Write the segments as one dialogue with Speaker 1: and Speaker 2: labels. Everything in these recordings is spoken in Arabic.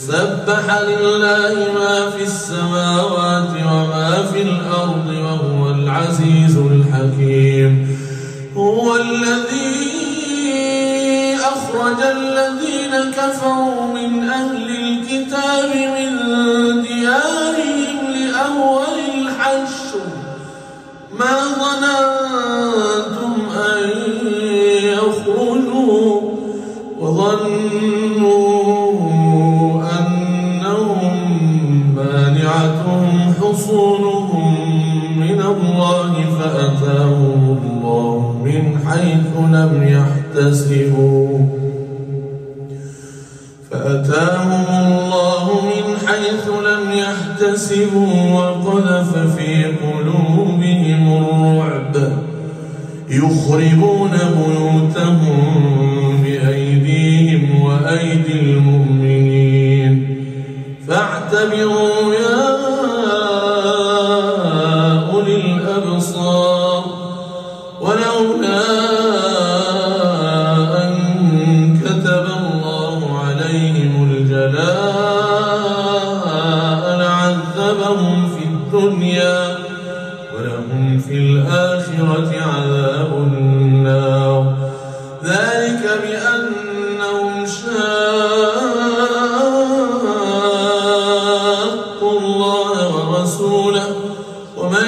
Speaker 1: سبح لله ما في السماوات وما في الأرض وهو العزيز الحكيم. هو الذي أخرج الذين كفروا من أهل الكتاب من ديارهم لأول الحشر ما ظننتم أن يخرجوا وظنوا أنهم مانعتهم حصونهم من الله فأتاهم الله من حيث لم يحتسبوا وقذف في قلوبهم الرعب يخربون بيوتهم بأيديهم وأيدي المؤمنين فاعتبروا يا أولي الأبصار. ولولا أن كتب الله عليهم الجلاء لعذبهم في الدنيا ولهم في الآخرة عذاب النار ذلك بأنهم شاقوا الله ورسوله ومن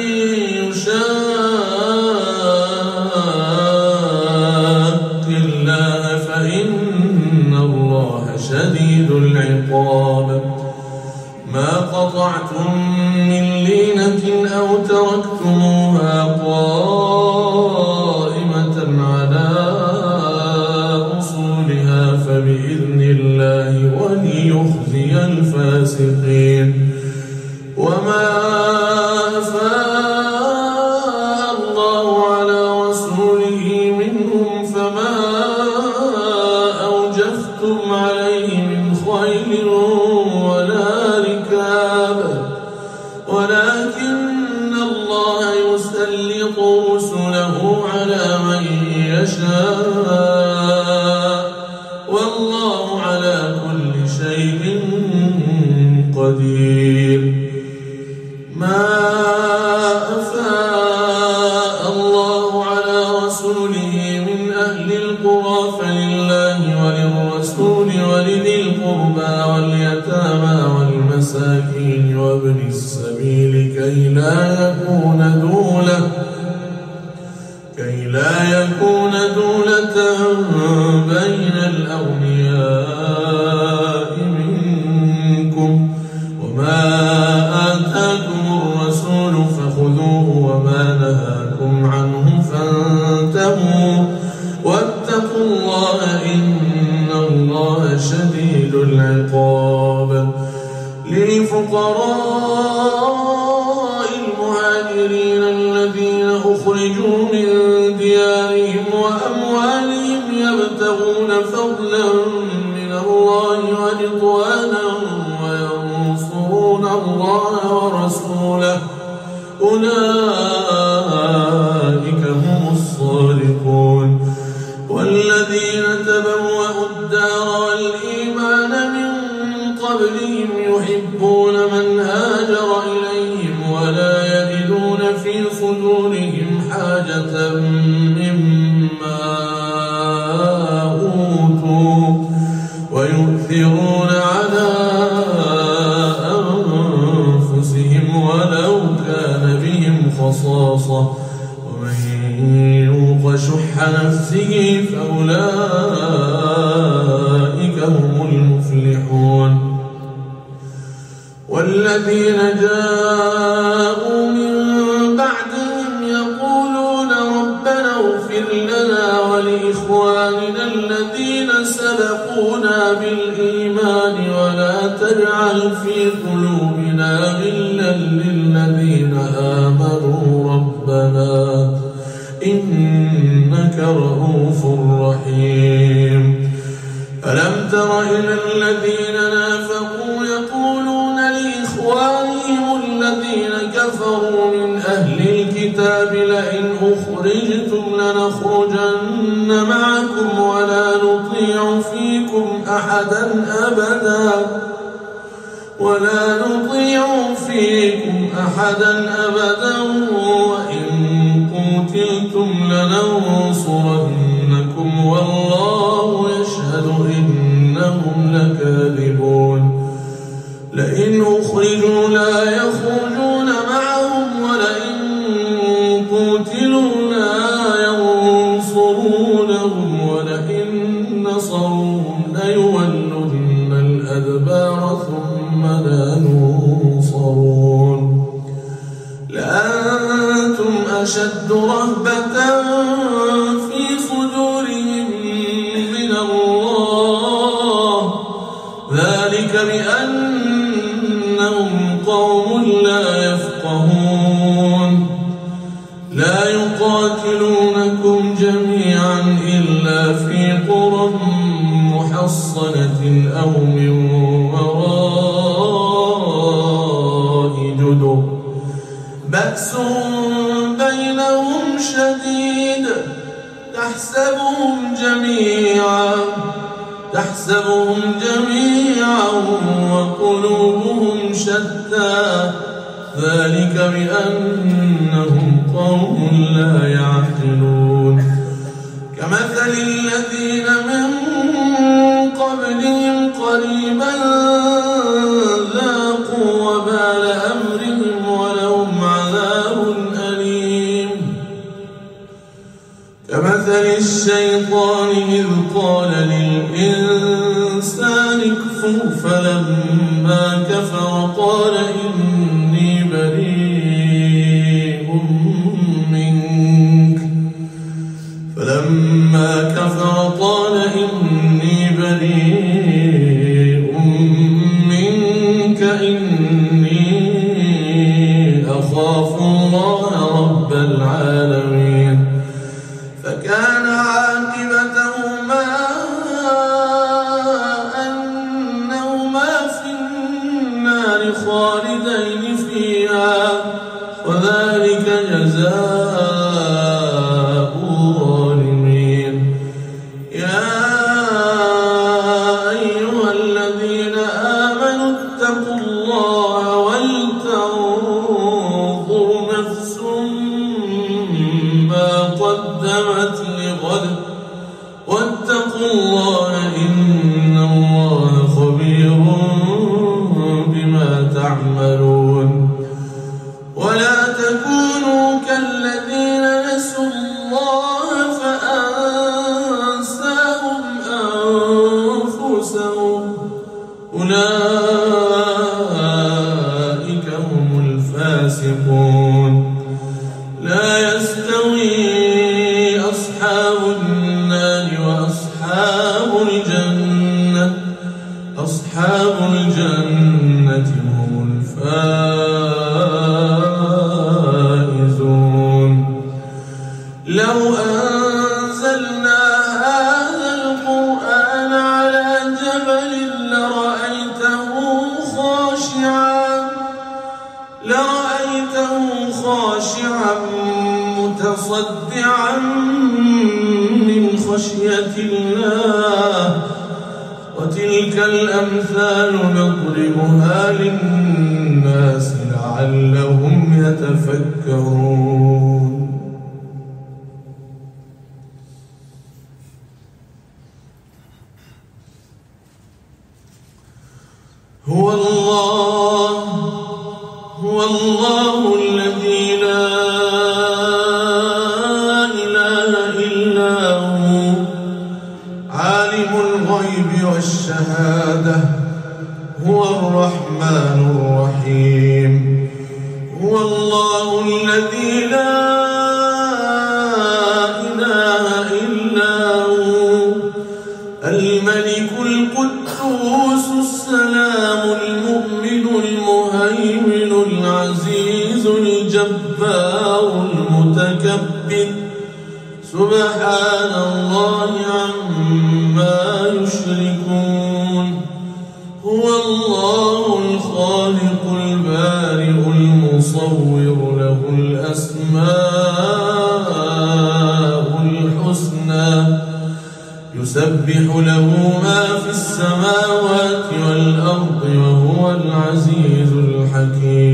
Speaker 1: يشاق الله فإن الله شديد العقاب. ما قطعتم من لينة أو تركتموها قائمة على أصولها فبإذن الله وليخزي الفاسقين. وما أفاء الله على رسوله منهم فما أوجفتم عليه من خيل ولا ركاب ولكن الله يسلط رسله على من يشاء والله على كل شيء قدير. ما أفاء الله على رسوله من أهل القرى فلله وللرسول ولذي القربى واليتامى والمساكين وابن السبيل كي لا يكون دولة بين الأغنياء منكم. وما آتاكم الرسول فخذوه وما نهاكم عنه فانتهوا واتقوا الله إن الله شديد العقاب. للفقراء المهاجرين الذين أخرجوا من ديارهم وأموالهم يبتغون فضلا من الله ورضوانا وينصرون الله ورسوله أولئك هم الصادقون. والذين تبوأوا الدار والإيمان من قبلهم يحبون من هاجر إليهم ولا يجدون في صدورهم حاجة مما أوتوا ويؤثرون على أنفسهم ولو كان بهم خصاصة ومن يوق شح نفسه فأولئك هم المفلحون. والذين جاءوا من بعدهم يقولون ربنا اغفر لنا ولإخواننا الذين سبقونا بالإيمان ولا تجعل في قلوبنا غلا للذين آمنوا ربنا إنك رؤوف رحيم. ألم تر إلى الذين نافقوا يقولون لإخوانهم الذين كفروا من أهل الكتاب لئن أخرجتم لنخرجن معكم ولا نطيع فيكم فيكم أحدا أبدا وإن قتلتم لننصرنكم والله يشهد إنهم لكاذبون لئن أخرجوا لا يخرجون معهم ولئن قتلوا لا ينصرونهم ولئن نصروهم ليولن الأدبار ثم لا ينصرون لأنتم أشد رهبة في صدورهم من الله ذلك بأنهم قوم لا يفقهون لا يقاتلونكم جميعا إلا في قرى محصنة أو من وراء جدر بأس بينهم شديد تحسبهم جميعا وقلوبهم شتى ذلك بأنهم قوم لا يعقلون كمثل الذين من قبلهم قريبا ذاقوا وبال أمرهم ولهم عذاب أليم كمثل الشيطان إذ قال للإنسان اكفر فلما كفر قال إني بريء منك إني أخاف الله رب العالمين فكان عاقبتهما أنهما في النار خالدين فيها وذلك جزاء الظالمين يا أيها الذين آمنوا اتقوا الله ولتنظر نفس ما قدمت لغد واتقوا الله إن الله خبير بما تعملون ولا تكونوا كالذين نسوا الله فأنساهم أنفسهم أولئك هم الفاسقون لا يستوي أصحاب النار وأصحاب الجنة أصحاب الجنة هم الفائزون لو أنزلنا هذا القرآن على جبل لرأيته خاشعا متصدعا من خشية الله وتلك الأمثال نضربها للناس لعلهم يتفكرون هو الله الذي لا إله إلا هو عالم الغيب والشهادة هو الرحمن الرحيم هو الله الذي لا إله إلا هو الملك القدوس السلام المؤمن المهيمن العزيز الجبار المتكبر سبحان الله عما يشركون هو الله الخالق البارئ المصور له الأسماء الحسنى يسبح له ما في السماوات والأرض وهو العزيز الحكيم